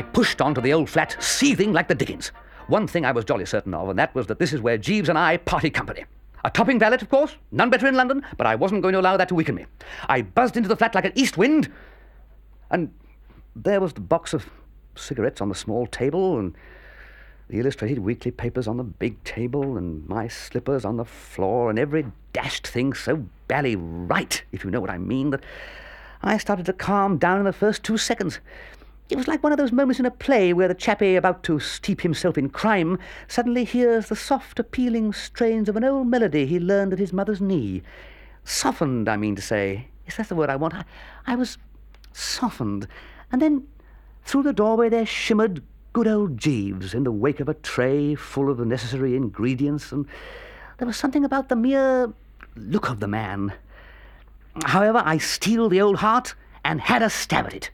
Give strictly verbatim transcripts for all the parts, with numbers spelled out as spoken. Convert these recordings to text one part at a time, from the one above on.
I pushed on to the old flat, seething like the dickens. One thing I was jolly certain of, and that was that this is where Jeeves and I parted company. A topping valet, of course, none better in London, but I wasn't going to allow that to weaken me. I buzzed into the flat like an east wind, and there was the box of cigarettes on the small table, and the illustrated weekly papers on the big table, and my slippers on the floor, and every dashed thing so bally right, if you know what I mean, that I started to calm down in the first two seconds. It was like one of those moments in a play where the chappie, about to steep himself in crime, suddenly hears the soft, appealing strains of an old melody he learned at his mother's knee. Softened, I mean to say. Yes, that's the word I want. I, I was softened. And then through the doorway there shimmered good old Jeeves in the wake of a tray full of the necessary ingredients, and there was something about the mere look of the man. However, I steeled the old heart and had a stab at it.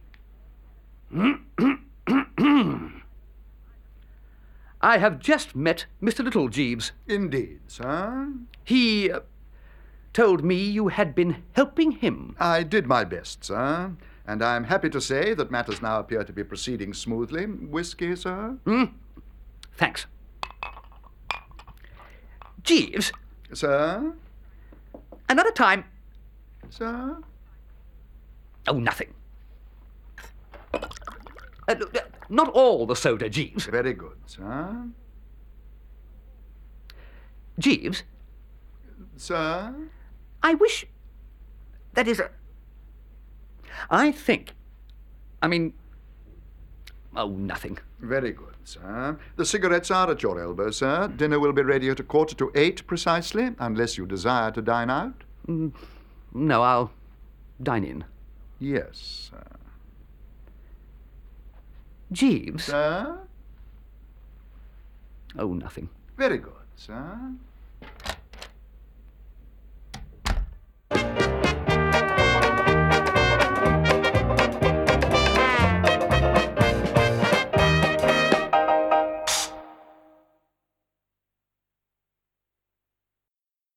I have just met Mister Little, Jeeves. Indeed, sir. He uh, told me you had been helping him. I did my best, sir, and I'm happy to say that matters now appear to be proceeding smoothly. Whiskey, sir? Mm. Thanks. Jeeves? Sir? Another time. Sir? Oh, nothing. Uh, look, uh, not all the soda, Jeeves. Very good, sir. Jeeves? Sir? I wish... That is... Uh, I think... I mean... Oh, nothing. Very good, sir. The cigarettes are at your elbow, sir. Dinner will be ready at a quarter to eight precisely, unless you desire to dine out. Mm, no, I'll dine in. Yes, sir. Jeeves? Sir? Oh, nothing. Very good, sir.